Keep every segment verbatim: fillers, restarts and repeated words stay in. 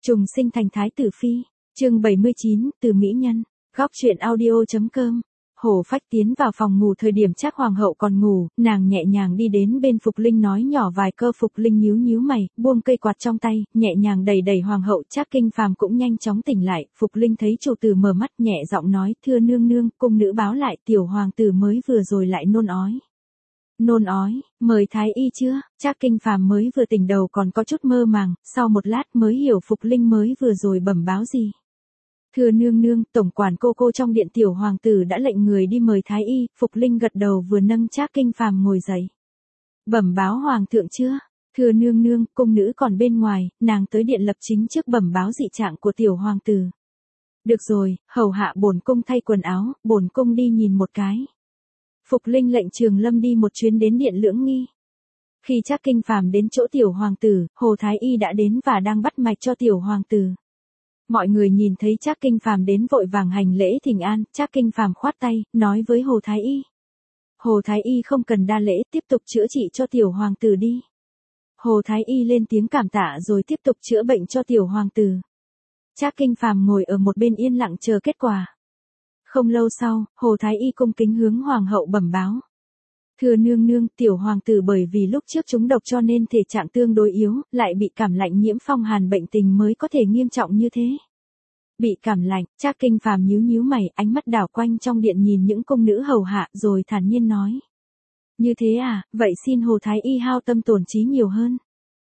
Trùng sinh thành thái tử phi, chương bảy mươi chín, từ mỹ nhân, góc truyện audio.com. Hồ Phách tiến vào phòng ngủ thời điểm Trác hoàng hậu còn ngủ, nàng nhẹ nhàng đi đến bên Phục Linh nói nhỏ vài câu. Phục Linh nhíu nhíu mày, buông cây quạt trong tay, nhẹ nhàng đẩy đẩy hoàng hậu. Trác Kinh Phàm cũng nhanh chóng tỉnh lại. Phục Linh thấy chủ tử mở mắt, nhẹ giọng nói: "Thưa nương nương, cung nữ báo lại tiểu hoàng tử mới vừa rồi lại nôn ói." Nôn ói, mời thái y chưa? Trác Kinh Phàm mới vừa tỉnh đầu còn có chút mơ màng, sau một lát mới hiểu Phục Linh mới vừa rồi bẩm báo gì. Thưa nương nương, tổng quản cô cô trong điện tiểu hoàng tử đã lệnh người đi mời thái y. Phục Linh gật đầu vừa nâng Trác Kinh Phàm ngồi dậy. Bẩm báo hoàng thượng chưa? Thưa nương nương, cung nữ còn bên ngoài, nàng tới điện lập chính trước bẩm báo dị trạng của tiểu hoàng tử. Được rồi, hầu hạ bổn cung thay quần áo, bổn cung đi nhìn một cái. Phục Linh lệnh Trường Lâm đi một chuyến đến điện Lưỡng Nghi. Khi Trác Kinh Phàm đến chỗ tiểu hoàng tử, Hồ Thái Y đã đến và đang bắt mạch cho tiểu hoàng tử. Mọi người nhìn thấy Trác Kinh Phàm đến vội vàng hành lễ thỉnh an. Trác Kinh Phàm khoát tay, nói với Hồ Thái Y. Hồ Thái Y không cần đa lễ, tiếp tục chữa trị cho tiểu hoàng tử đi. Hồ Thái Y lên tiếng cảm tạ rồi tiếp tục chữa bệnh cho tiểu hoàng tử. Trác Kinh Phàm ngồi ở một bên yên lặng chờ kết quả. Không lâu sau, Hồ Thái Y cung kính hướng hoàng hậu bẩm báo. Thưa nương nương, tiểu hoàng tử bởi vì lúc trước trúng độc cho nên thể trạng tương đối yếu, lại bị cảm lạnh nhiễm phong hàn bệnh tình mới có thể nghiêm trọng như thế. Bị cảm lạnh, Trác Kinh Phàm nhíu nhíu mày, ánh mắt đảo quanh trong điện nhìn những cung nữ hầu hạ rồi thản nhiên nói. Như thế à, vậy xin Hồ Thái Y hao tâm tổn trí nhiều hơn.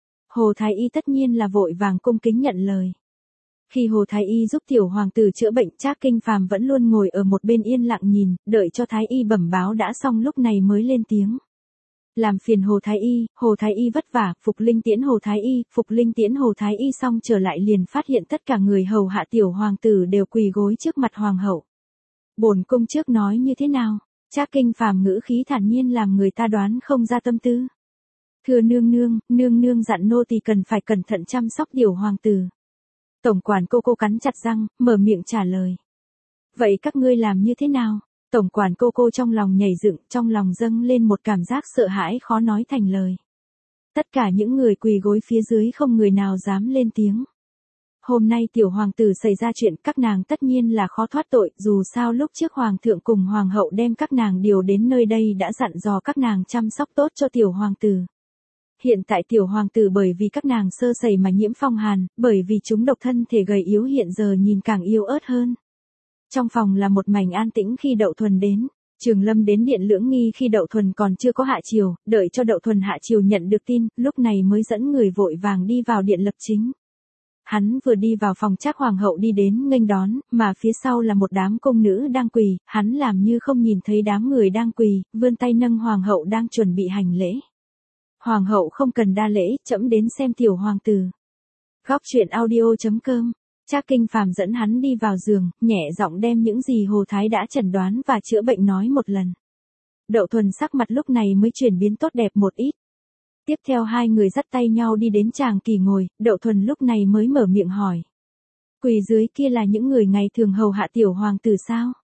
Hồ Thái Y tất nhiên là vội vàng cung kính nhận lời. Khi Hồ Thái Y giúp tiểu hoàng tử chữa bệnh, Trác Kinh Phàm vẫn luôn ngồi ở một bên yên lặng nhìn, đợi cho Thái Y bẩm báo đã xong lúc này mới lên tiếng. Làm phiền Hồ Thái Y, Hồ Thái Y vất vả. Phục Linh tiễn Hồ Thái Y, Phục Linh tiễn Hồ Thái Y xong trở lại liền phát hiện tất cả người hầu hạ tiểu hoàng tử đều quỳ gối trước mặt hoàng hậu. Bổn cung trước nói như thế nào? Trác Kinh Phàm ngữ khí thản nhiên làm người ta đoán không ra tâm tư. Thưa nương nương, nương nương dặn nô tỳ cần phải cẩn thận chăm sóc tiểu hoàng tử. Tổng quản cô cô cắn chặt răng, mở miệng trả lời. Vậy các ngươi làm như thế nào? Tổng quản cô cô trong lòng nhảy dựng, trong lòng dâng lên một cảm giác sợ hãi khó nói thành lời. Tất cả những người quỳ gối phía dưới không người nào dám lên tiếng. Hôm nay tiểu hoàng tử xảy ra chuyện, các nàng tất nhiên là khó thoát tội, dù sao lúc trước hoàng thượng cùng hoàng hậu đem các nàng điều đến nơi đây đã dặn dò các nàng chăm sóc tốt cho tiểu hoàng tử. Hiện tại tiểu hoàng tử bởi vì các nàng sơ sẩy mà nhiễm phong hàn, bởi vì chúng độc thân thể gầy yếu hiện giờ nhìn càng yếu ớt hơn. Trong phòng là một mảnh an tĩnh khi Đậu Thuần đến. Trường Lâm đến điện Lưỡng Nghi khi Đậu Thuần còn chưa có hạ triều, đợi cho Đậu Thuần hạ triều nhận được tin, lúc này mới dẫn người vội vàng đi vào điện lập chính. Hắn vừa đi vào phòng Trác hoàng hậu đi đến nghênh đón, mà phía sau là một đám cung nữ đang quỳ, hắn làm như không nhìn thấy đám người đang quỳ, vươn tay nâng hoàng hậu đang chuẩn bị hành lễ. Hoàng hậu không cần đa lễ, trẫm đến xem tiểu hoàng tử. Góc truyện audio.com. Trác Kinh Phàm dẫn hắn đi vào giường, nhẹ giọng đem những gì Hồ Thái đã chẩn đoán và chữa bệnh nói một lần. Đậu Thuần sắc mặt lúc này mới chuyển biến tốt đẹp một ít. Tiếp theo hai người dắt tay nhau đi đến tràng kỳ ngồi, Đậu Thuần lúc này mới mở miệng hỏi. Quỳ dưới kia là những người ngày thường hầu hạ tiểu hoàng tử sao?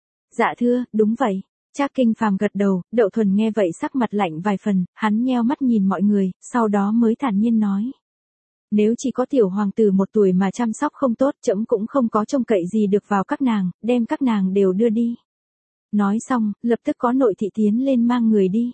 Dạ thưa, đúng vậy. Trác Kinh Phàm gật đầu. Đậu Thuần nghe vậy sắc mặt lạnh vài phần, hắn nheo mắt nhìn mọi người, sau đó mới thản nhiên nói. Nếu chỉ có tiểu hoàng tử một tuổi mà chăm sóc không tốt, trẫm cũng không có trông cậy gì được vào các nàng, đem các nàng đều đưa đi. Nói xong, lập tức có nội thị tiến lên mang người đi.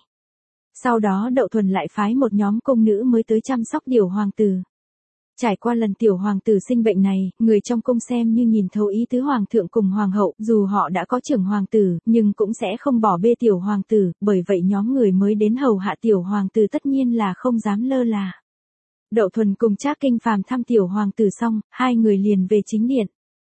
Sau đó Đậu Thuần lại phái một nhóm cung nữ mới tới chăm sóc tiểu hoàng tử. Trải qua lần tiểu hoàng tử sinh bệnh này, người trong cung xem như nhìn thấu ý tứ hoàng thượng cùng hoàng hậu, dù họ đã có trưởng hoàng tử, nhưng cũng sẽ không bỏ bê tiểu hoàng tử, bởi vậy nhóm người mới đến hầu hạ tiểu hoàng tử tất nhiên là không dám lơ là. Đậu Thuần cùng Trác Kinh Phàm thăm tiểu hoàng tử xong, hai người liền về chính điện.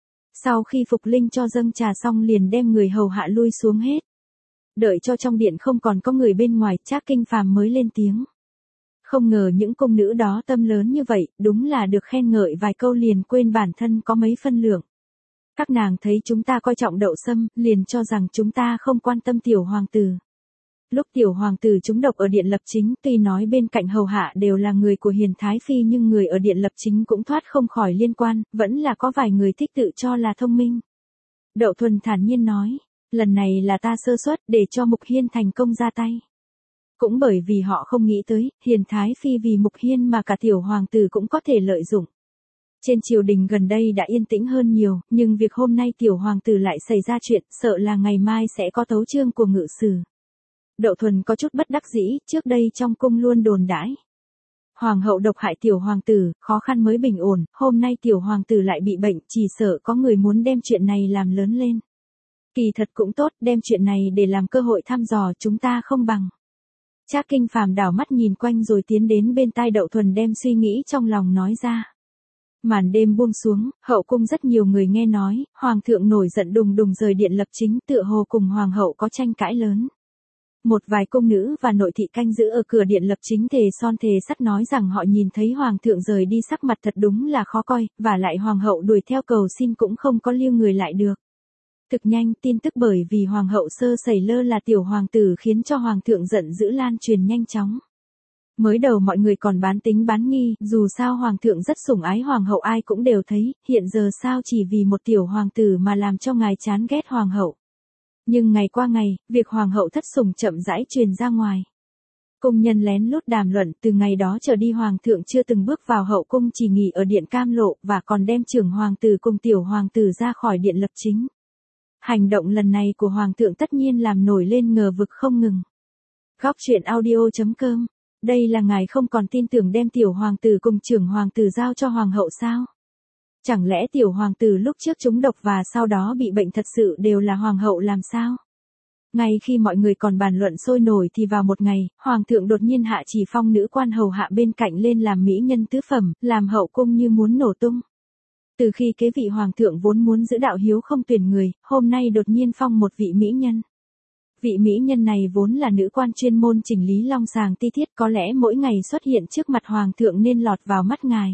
Sau khi Phục Linh cho dâng trà xong liền đem người hầu hạ lui xuống hết. Đợi cho trong điện không còn có người bên ngoài, Trác Kinh Phàm mới lên tiếng. Không ngờ những cung nữ đó tâm lớn như vậy, đúng là được khen ngợi vài câu liền quên bản thân có mấy phân lượng. Các nàng thấy chúng ta coi trọng Đậu Sâm, liền cho rằng chúng ta không quan tâm tiểu hoàng tử. Lúc tiểu hoàng tử trúng độc ở điện lập chính, tuy nói bên cạnh hầu hạ đều là người của Hiền Thái Phi nhưng người ở điện lập chính cũng thoát không khỏi liên quan, vẫn là có vài người thích tự cho là thông minh. Đậu Thuần thản nhiên nói, lần này là ta sơ suất để cho Mục Hiên thành công ra tay. Cũng bởi vì họ không nghĩ tới, Hiền Thái Phi vì Mục Hiên mà cả tiểu hoàng tử cũng có thể lợi dụng. Trên triều đình gần đây đã yên tĩnh hơn nhiều, nhưng việc hôm nay tiểu hoàng tử lại xảy ra chuyện, sợ là ngày mai sẽ có tấu chương của ngự sử. Đậu Thuần có chút bất đắc dĩ, trước đây trong cung luôn đồn đãi. Hoàng hậu độc hại tiểu hoàng tử, khó khăn mới bình ổn, hôm nay tiểu hoàng tử lại bị bệnh, chỉ sợ có người muốn đem chuyện này làm lớn lên. Kỳ thật cũng tốt, đem chuyện này để làm cơ hội thăm dò chúng ta không bằng. Trác Kinh Phàm đảo mắt nhìn quanh rồi tiến đến bên tai Đậu Thuần đem suy nghĩ trong lòng nói ra. Màn đêm buông xuống, hậu cung rất nhiều người nghe nói, hoàng thượng nổi giận đùng đùng rời điện Lập Chính, tựa hồ cùng hoàng hậu có tranh cãi lớn. Một vài cung nữ và nội thị canh giữ ở cửa điện Lập Chính thề son thề sắt nói rằng họ nhìn thấy hoàng thượng rời đi sắc mặt thật đúng là khó coi, và lại hoàng hậu đuổi theo cầu xin cũng không có lưu người lại được. Thực nhanh, tin tức bởi vì hoàng hậu sơ sẩy lơ là tiểu hoàng tử khiến cho hoàng thượng giận dữ lan truyền nhanh chóng. Mới đầu mọi người còn bán tính bán nghi, dù sao hoàng thượng rất sủng ái hoàng hậu ai cũng đều thấy, hiện giờ sao chỉ vì một tiểu hoàng tử mà làm cho ngài chán ghét hoàng hậu. Nhưng ngày qua ngày, việc hoàng hậu thất sủng chậm rãi truyền ra ngoài. Cung nhân lén lút đàm luận, từ ngày đó trở đi hoàng thượng chưa từng bước vào hậu cung, chỉ nghỉ ở điện Cam Lộ và còn đem trưởng hoàng tử cùng tiểu hoàng tử ra khỏi điện Lập Chính. Hành động lần này của hoàng thượng tất nhiên làm nổi lên ngờ vực không ngừng. Góc truyện audio chấm com. Đây là ngài không còn tin tưởng đem tiểu hoàng tử cùng trưởng hoàng tử giao cho hoàng hậu sao? Chẳng lẽ tiểu hoàng tử lúc trước trúng độc và sau đó bị bệnh thật sự đều là hoàng hậu làm sao? Ngay khi mọi người còn bàn luận sôi nổi thì vào một ngày, hoàng thượng đột nhiên hạ chỉ phong nữ quan hầu hạ bên cạnh lên làm mỹ nhân tứ phẩm, làm hậu cung như muốn nổ tung. Từ khi kế vị hoàng thượng vốn muốn giữ đạo hiếu không tuyển người, hôm nay đột nhiên phong một vị mỹ nhân. Vị mỹ nhân này vốn là nữ quan chuyên môn chỉnh lý long sàng ti thiết, có lẽ mỗi ngày xuất hiện trước mặt hoàng thượng nên lọt vào mắt ngài.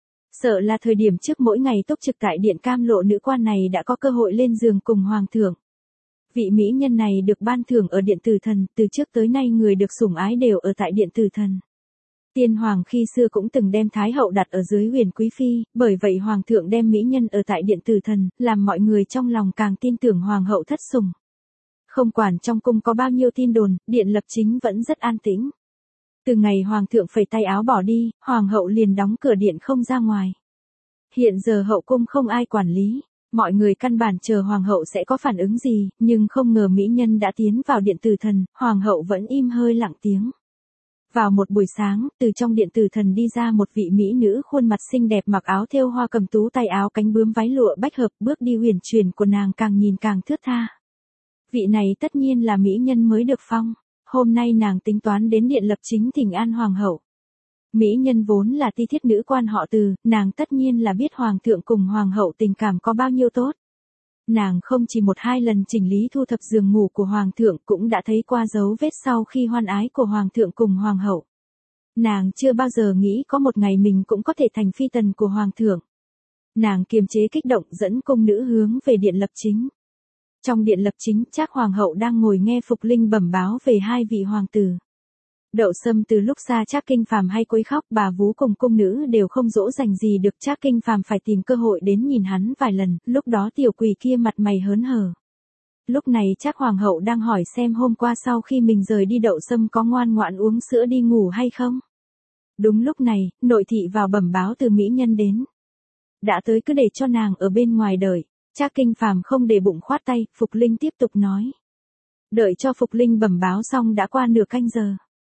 Sợ là thời điểm trước mỗi ngày túc trực tại điện Cam Lộ nữ quan này đã có cơ hội lên giường cùng hoàng thượng. Vị mỹ nhân này được ban thưởng ở điện Tử Thần, từ trước tới nay người được sủng ái đều ở tại điện Tử Thần. Tiên hoàng khi xưa cũng từng đem thái hậu đặt ở dưới huyền quý phi, bởi vậy hoàng thượng đem mỹ nhân ở tại điện Tử Thần, làm mọi người trong lòng càng tin tưởng hoàng hậu thất sủng. Không quản trong cung có bao nhiêu tin đồn, điện Lập Chính vẫn rất an tĩnh. Từ ngày hoàng thượng phẩy tay áo bỏ đi, hoàng hậu liền đóng cửa điện không ra ngoài. Hiện giờ hậu cung không ai quản lý, mọi người căn bản chờ hoàng hậu sẽ có phản ứng gì, nhưng không ngờ mỹ nhân đã tiến vào điện Tử Thần, hoàng hậu vẫn im hơi lặng tiếng. Vào một buổi sáng, từ trong điện Tử Thần đi ra một vị mỹ nữ khuôn mặt xinh đẹp mặc áo thêu hoa cầm tú tay áo cánh bướm váy lụa bách hợp, bước đi huyền chuyển của nàng càng nhìn càng thướt tha. Vị này tất nhiên là mỹ nhân mới được phong, hôm nay nàng tính toán đến điện Lập Chính thỉnh an hoàng hậu. Mỹ nhân vốn là ti thiết nữ quan họ Từ, nàng tất nhiên là biết hoàng thượng cùng hoàng hậu tình cảm có bao nhiêu tốt. Nàng không chỉ một hai lần chỉnh lý thu thập giường ngủ của hoàng thượng cũng đã thấy qua dấu vết sau khi hoan ái của hoàng thượng cùng hoàng hậu. Nàng chưa bao giờ nghĩ có một ngày mình cũng có thể thành phi tần của hoàng thượng. Nàng kiềm chế kích động dẫn cung nữ hướng về điện Lập Chính. Trong điện Lập Chính, Trác hoàng hậu đang ngồi nghe Phục Linh bẩm báo về hai vị hoàng tử. Đậu Sâm từ lúc xa Trác Kinh Phàm hay quấy khóc, bà vú cùng cung nữ đều không dỗ dành gì được, Trác Kinh Phàm phải tìm cơ hội đến nhìn hắn vài lần, lúc đó tiểu quỷ kia mặt mày hớn hở. Lúc này Trác hoàng hậu đang hỏi xem hôm qua sau khi mình rời đi Đậu Sâm có ngoan ngoãn uống sữa đi ngủ hay không. Đúng lúc này, nội thị vào bẩm báo từ mỹ nhân đến. Đã tới cứ để cho nàng ở bên ngoài đợi. Trác Kinh Phàm không để bụng khoát tay, Phục Linh tiếp tục nói. Đợi cho Phục Linh bẩm báo xong đã qua nửa canh giờ.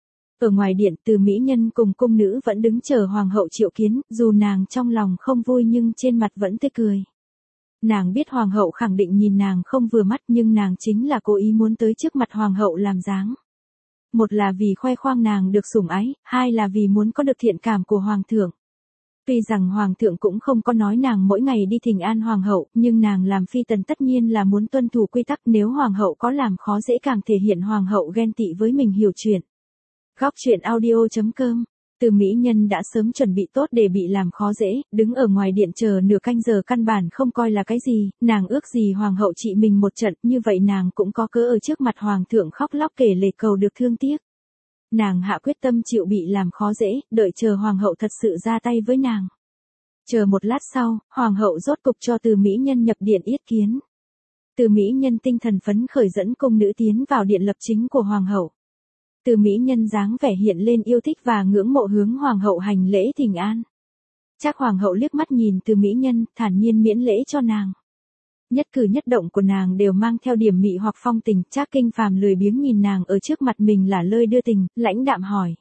Ở ngoài điện, từ mỹ nhân cùng cung nữ vẫn đứng chờ hoàng hậu triệu kiến, dù nàng trong lòng không vui nhưng trên mặt vẫn tươi cười. Nàng biết hoàng hậu khẳng định nhìn nàng không vừa mắt nhưng nàng chính là cố ý muốn tới trước mặt hoàng hậu làm dáng. Một là vì khoe khoang nàng được sủng ái, hai là vì muốn có được thiện cảm của hoàng thượng. Tuy rằng hoàng thượng cũng không có nói nàng mỗi ngày đi thỉnh an hoàng hậu, nhưng nàng làm phi tần tất nhiên là muốn tuân thủ quy tắc, nếu hoàng hậu có làm khó dễ càng thể hiện hoàng hậu ghen tị với mình hiểu chuyện. Góc truyện audio chấm com. Từ mỹ nhân đã sớm chuẩn bị tốt để bị làm khó dễ, đứng ở ngoài điện chờ nửa canh giờ căn bản không coi là cái gì, nàng ước gì hoàng hậu trị mình một trận, như vậy nàng cũng có cớ ở trước mặt hoàng thượng khóc lóc kể lể cầu được thương tiếc. Nàng hạ quyết tâm chịu bị làm khó dễ, đợi chờ hoàng hậu thật sự ra tay với nàng. Chờ một lát sau, hoàng hậu rốt cục cho từ mỹ nhân nhập điện yết kiến. Từ mỹ nhân tinh thần phấn khởi dẫn cung nữ tiến vào điện Lập Chính của hoàng hậu. Từ mỹ nhân dáng vẻ hiện lên yêu thích và ngưỡng mộ hướng hoàng hậu hành lễ thỉnh an. Trác hoàng hậu liếc mắt nhìn Từ mỹ nhân, thản nhiên miễn lễ cho nàng. Nhất cử nhất động của nàng đều mang theo điểm mị hoặc phong tình. Trác Kinh Phàm lười biếng nhìn nàng ở trước mặt mình là lơi đưa tình, lãnh đạm hỏi.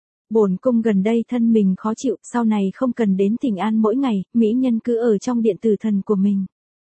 Bổn cung gần đây thân mình khó chịu, sau này không cần đến Thịnh An mỗi ngày, mỹ nhân cứ ở trong điện tử thần của mình.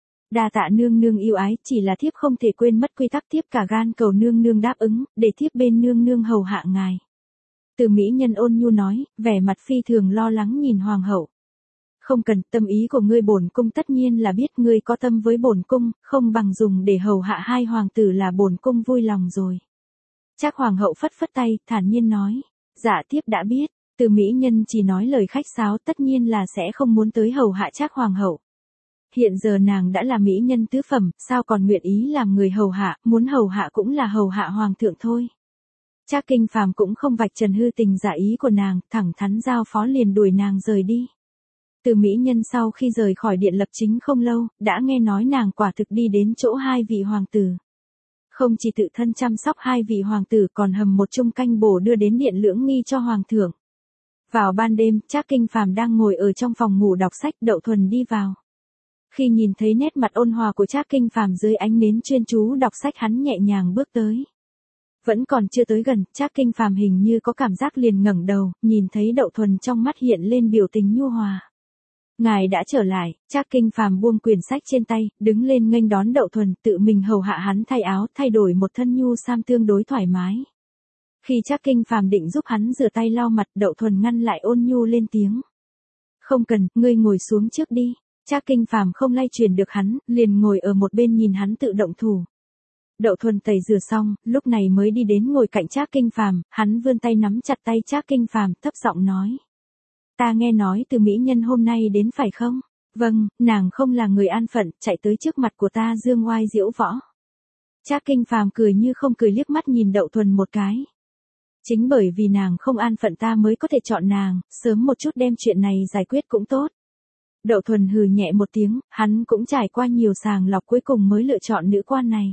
Đa tạ nương nương yêu ái, chỉ là thiếp không thể quên mất quy tắc, thiếp cả gan cầu nương nương đáp ứng, để thiếp bên nương nương hầu hạ ngài. Từ mỹ nhân ôn nhu nói, vẻ mặt phi thường lo lắng nhìn hoàng hậu. Không cần, tâm ý của ngươi bổn cung tất nhiên là biết, ngươi có tâm với bổn cung, không bằng dùng để hầu hạ hai hoàng tử là bổn cung vui lòng rồi. Trác hoàng hậu phất phất tay, thản nhiên nói, dạ thiếp đã biết. Từ mỹ nhân chỉ nói lời khách sáo, tất nhiên là sẽ không muốn tới hầu hạ Trác hoàng hậu. Hiện giờ nàng đã là mỹ nhân tứ phẩm, sao còn nguyện ý làm người hầu hạ, muốn hầu hạ cũng là hầu hạ hoàng thượng thôi. Trác Kinh Phàm cũng không vạch trần hư tình giả ý của nàng, thẳng thắn giao phó liền đuổi nàng rời đi. Từ mỹ nhân sau khi rời khỏi điện lập chính không lâu, đã nghe nói nàng quả thực đi đến chỗ hai vị hoàng tử. Không chỉ tự thân chăm sóc hai vị hoàng tử còn hầm một chung canh bổ đưa đến điện lưỡng nghi cho hoàng thượng. Vào ban đêm, Trác Kinh Phàm đang ngồi ở trong phòng ngủ đọc sách, Đậu Thuần đi vào. Khi nhìn thấy nét mặt ôn hòa của Trác Kinh Phàm dưới ánh nến chuyên chú đọc sách, hắn nhẹ nhàng bước tới. Vẫn còn chưa tới gần, Trác Kinh Phàm hình như có cảm giác liền ngẩng đầu, nhìn thấy Đậu Thuần trong mắt hiện lên biểu tình nhu hòa. Ngài đã trở lại. Trác Kinh Phàm buông quyển sách trên tay, đứng lên nghênh đón Đậu Thuần, tự mình hầu hạ hắn thay áo, thay đổi một thân nhu sam tương đối thoải mái. Khi Trác Kinh Phàm định giúp hắn rửa tay lau mặt, Đậu Thuần ngăn lại ôn nhu lên tiếng. Không cần, ngươi ngồi xuống trước đi. Trác Kinh Phàm không lay chuyển được hắn, liền ngồi ở một bên nhìn hắn tự động thủ. Đậu Thuần tẩy rửa xong, lúc này mới đi đến ngồi cạnh Trác Kinh Phàm, hắn vươn tay nắm chặt tay Trác Kinh Phàm, thấp giọng nói. Ta nghe nói Từ mỹ nhân hôm nay đến phải không? Vâng, nàng không là người an phận, chạy tới trước mặt của ta dương oai diễu võ. Trác Kinh Phàm cười như không cười liếc mắt nhìn Đậu Thuần một cái. Chính bởi vì nàng không an phận ta mới có thể chọn nàng, sớm một chút đem chuyện này giải quyết cũng tốt. Đậu Thuần hừ nhẹ một tiếng, hắn cũng trải qua nhiều sàng lọc cuối cùng mới lựa chọn nữ quan này.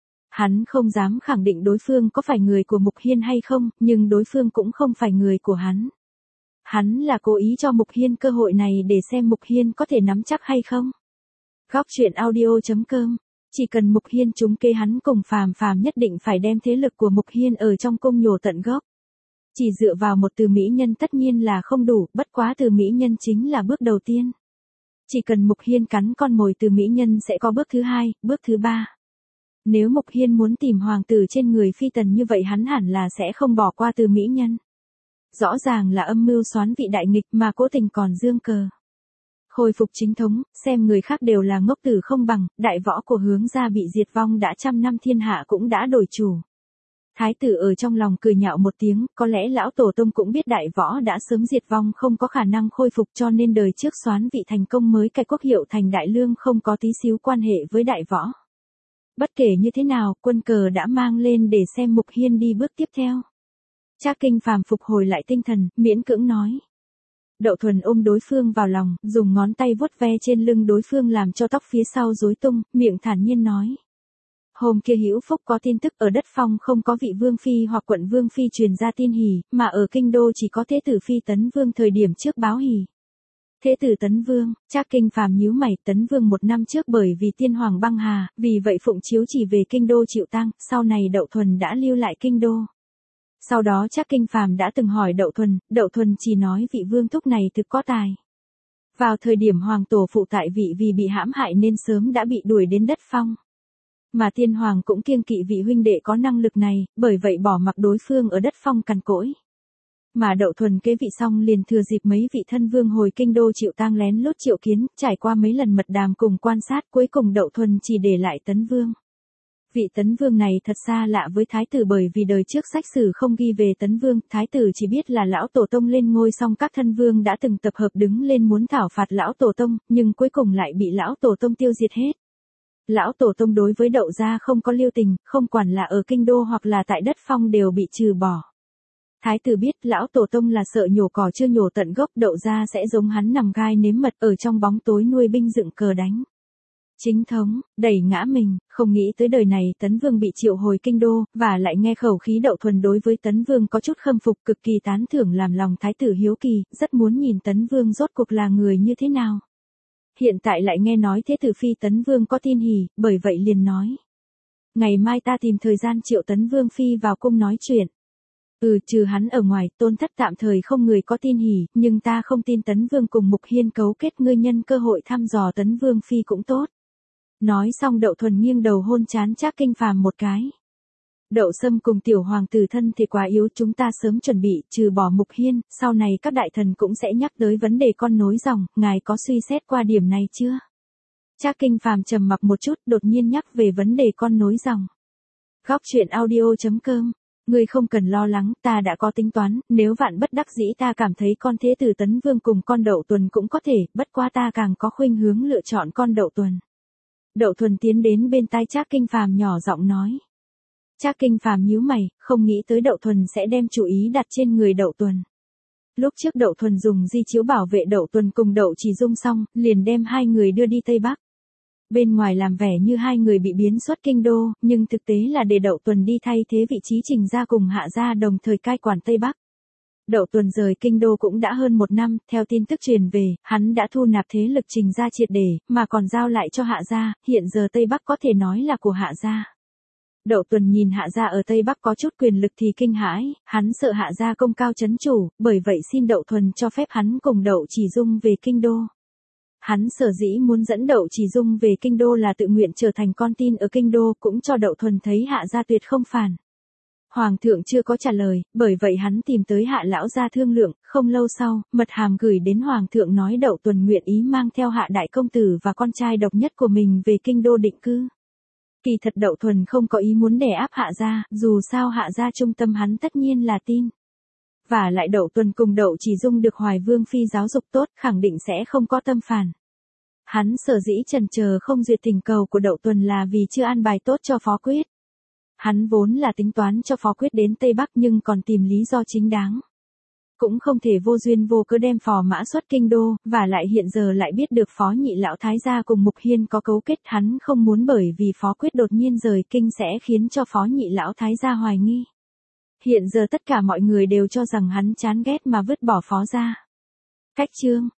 Hắn không dám khẳng định đối phương có phải người của Mục Hiên hay không, nhưng đối phương cũng không phải người của hắn. Hắn là cố ý cho Mục Hiên cơ hội này để xem Mục Hiên có thể nắm chắc hay không. Góc truyện audio chấm com. Chỉ cần Mục Hiên trúng kế hắn cùng Phàm Phàm nhất định phải đem thế lực của Mục Hiên ở trong cung nhổ tận gốc. Chỉ dựa vào một Từ mỹ nhân tất nhiên là không đủ, bất quá Từ mỹ nhân chính là bước đầu tiên. Chỉ cần Mục Hiên cắn con mồi, Từ mỹ nhân sẽ có bước thứ hai, bước thứ ba. Nếu Mục Hiên muốn tìm hoàng tử trên người phi tần như vậy hắn hẳn là sẽ không bỏ qua Từ mỹ nhân. Rõ ràng là âm mưu xoán vị đại nghịch mà cố tình còn dương cờ. Khôi phục chính thống, xem người khác đều là ngốc tử không bằng, đại võ của Hướng gia bị diệt vong đã trăm năm, thiên hạ cũng đã đổi chủ. Thái tử ở trong lòng cười nhạo một tiếng, có lẽ lão tổ tông cũng biết đại võ đã sớm diệt vong không có khả năng khôi phục, cho nên đời trước xoán vị thành công mới cai quốc hiệu thành đại lương, không có tí xíu quan hệ với đại võ. Bất kể như thế nào, quân cờ đã mang lên để xem Mục Hiên đi bước tiếp theo. Trác Kinh Phàm phục hồi lại tinh thần, miễn cưỡng nói. Đậu Thuần ôm đối phương vào lòng, dùng ngón tay vuốt ve trên lưng đối phương làm cho tóc phía sau rối tung, miệng thản nhiên nói. Hôm kia Hữu Phúc có tin tức ở đất Phong không có vị vương phi hoặc quận vương phi truyền ra tin hỉ, mà ở kinh đô chỉ có thế tử phi Tấn Vương thời điểm trước báo hỉ. Thế tử Tấn Vương, Trác Kinh Phàm nhíu mày, Tấn Vương một năm trước bởi vì tiên hoàng băng hà, vì vậy phụng chiếu chỉ về kinh đô chịu tang, sau này Đậu Thuần đã lưu lại kinh đô. Sau đó Trác Kinh Phàm đã từng hỏi Đậu Thuần, Đậu Thuần chỉ nói vị vương thúc này thực có tài. Vào thời điểm hoàng tổ phụ tại vị vì bị hãm hại nên sớm đã bị đuổi đến đất Phong. Mà tiên hoàng cũng kiêng kỵ vị huynh đệ có năng lực này, bởi vậy bỏ mặc đối phương ở đất Phong cằn cỗi. Mà Đậu Thuần kế vị xong liền thừa dịp mấy vị thân vương hồi kinh đô chịu tang lén lút triệu kiến, trải qua mấy lần mật đàm cùng quan sát, cuối cùng Đậu Thuần chỉ để lại Tấn Vương. Vị Tấn Vương này thật xa lạ với Thái tử, bởi vì đời trước sách sử không ghi về Tấn Vương, Thái tử chỉ biết là lão tổ tông lên ngôi xong các thân vương đã từng tập hợp đứng lên muốn thảo phạt lão tổ tông, nhưng cuối cùng lại bị lão tổ tông tiêu diệt hết. Lão tổ tông đối với Đậu gia không có lưu tình, không quản là ở kinh đô hoặc là tại đất Phong đều bị trừ bỏ. Thái tử biết lão tổ tông là sợ nhổ cỏ chưa nhổ tận gốc, Đậu gia sẽ giống hắn nằm gai nếm mật ở trong bóng tối nuôi binh dựng cờ đánh. Chính thống, đẩy ngã mình, không nghĩ tới đời này Tấn Vương bị triệu hồi kinh đô, và lại nghe khẩu khí Đậu Thuần đối với Tấn Vương có chút khâm phục cực kỳ tán thưởng làm lòng thái tử hiếu kỳ, rất muốn nhìn Tấn Vương rốt cuộc là người như thế nào. Hiện tại lại nghe nói thế tử phi Tấn Vương có tin hỉ, bởi vậy liền nói. Ngày mai ta tìm thời gian triệu Tấn Vương phi vào cung nói chuyện. Ừ, trừ hắn ở ngoài, Tôn Thất tạm thời không người có tin hỉ, nhưng ta không tin Tấn Vương cùng Mục Hiên cấu kết, ngươi nhân cơ hội thăm dò Tấn Vương phi cũng tốt. Nói xong Đậu Thuần nghiêng đầu hôn chán Trác Kinh Phàm một cái. Đậu Sâm cùng tiểu hoàng tử thân thì quá yếu, chúng ta sớm chuẩn bị, trừ bỏ Mục Hiên, sau này các đại thần cũng sẽ nhắc tới vấn đề con nối dòng, ngài có suy xét qua điểm này chưa? Trác Kinh Phàm trầm mặc một chút, đột nhiên nhắc về vấn đề con nối dòng. Góc truyện audio chấm com. Ngươi không cần lo lắng, ta đã có tính toán, nếu vạn bất đắc dĩ ta cảm thấy con thế tử Tấn Vương cùng con Đậu Tuần cũng có thể, bất quá ta càng có khuynh hướng lựa chọn con Đậu Tuần. Đậu Thuần tiến đến bên tai Trác Kinh Phàm nhỏ giọng nói. Trác Kinh Phàm nhíu mày, không nghĩ tới Đậu Thuần sẽ đem chủ ý đặt trên người Đậu Tuần. Lúc trước Đậu Thuần dùng di chiếu bảo vệ Đậu Tuần cùng Đậu Chỉ Dung xong, liền đem hai người đưa đi Tây Bắc. Bên ngoài làm vẻ như hai người bị biến xuất kinh đô, nhưng thực tế là để Đậu Tuần đi thay thế vị trí Trình gia cùng Hạ gia đồng thời cai quản Tây Bắc. Đậu Tuần rời kinh đô cũng đã hơn một năm, theo tin tức truyền về, hắn đã thu nạp thế lực Trình gia triệt để, mà còn giao lại cho Hạ gia, hiện giờ Tây Bắc có thể nói là của Hạ gia. Đậu Tuần nhìn Hạ gia ở Tây Bắc có chút quyền lực thì kinh hãi, hắn sợ Hạ gia công cao chấn chủ, bởi vậy xin Đậu Thuần cho phép hắn cùng Đậu Chỉ Dung về kinh đô. Hắn sở dĩ muốn dẫn Đậu Chỉ Dung về kinh đô là tự nguyện trở thành con tin ở kinh đô, cũng cho Đậu Thuần thấy Hạ gia tuyệt không phản. Hoàng thượng chưa có trả lời, bởi vậy hắn tìm tới Hạ lão gia thương lượng, không lâu sau, mật hàm gửi đến Hoàng thượng nói Đậu Tuần nguyện ý mang theo Hạ đại công tử và con trai độc nhất của mình về kinh đô định cư. Kỳ thật Đậu Thuần không có ý muốn đè áp Hạ gia, dù sao Hạ gia trung tâm hắn tất nhiên là tin. Và lại Đậu Tuần cùng Đậu Chỉ Dung được Hoài Vương phi giáo dục tốt, khẳng định sẽ không có tâm phản. Hắn sở dĩ chần chờ không duyệt tình cầu của Đậu Tuần là vì chưa an bài tốt cho Phó Quyết. Hắn vốn là tính toán cho Phó Quyết đến Tây Bắc nhưng còn tìm lý do chính đáng. Cũng không thể vô duyên vô cớ đem Phò Mã xuất kinh đô, và lại hiện giờ lại biết được Phó Nhị lão thái gia cùng Mục Hiên có cấu kết, hắn không muốn bởi vì Phó Quyết đột nhiên rời kinh sẽ khiến cho Phó Nhị lão thái gia hoài nghi. Hiện giờ tất cả mọi người đều cho rằng hắn chán ghét mà vứt bỏ Phó gia. Cách chương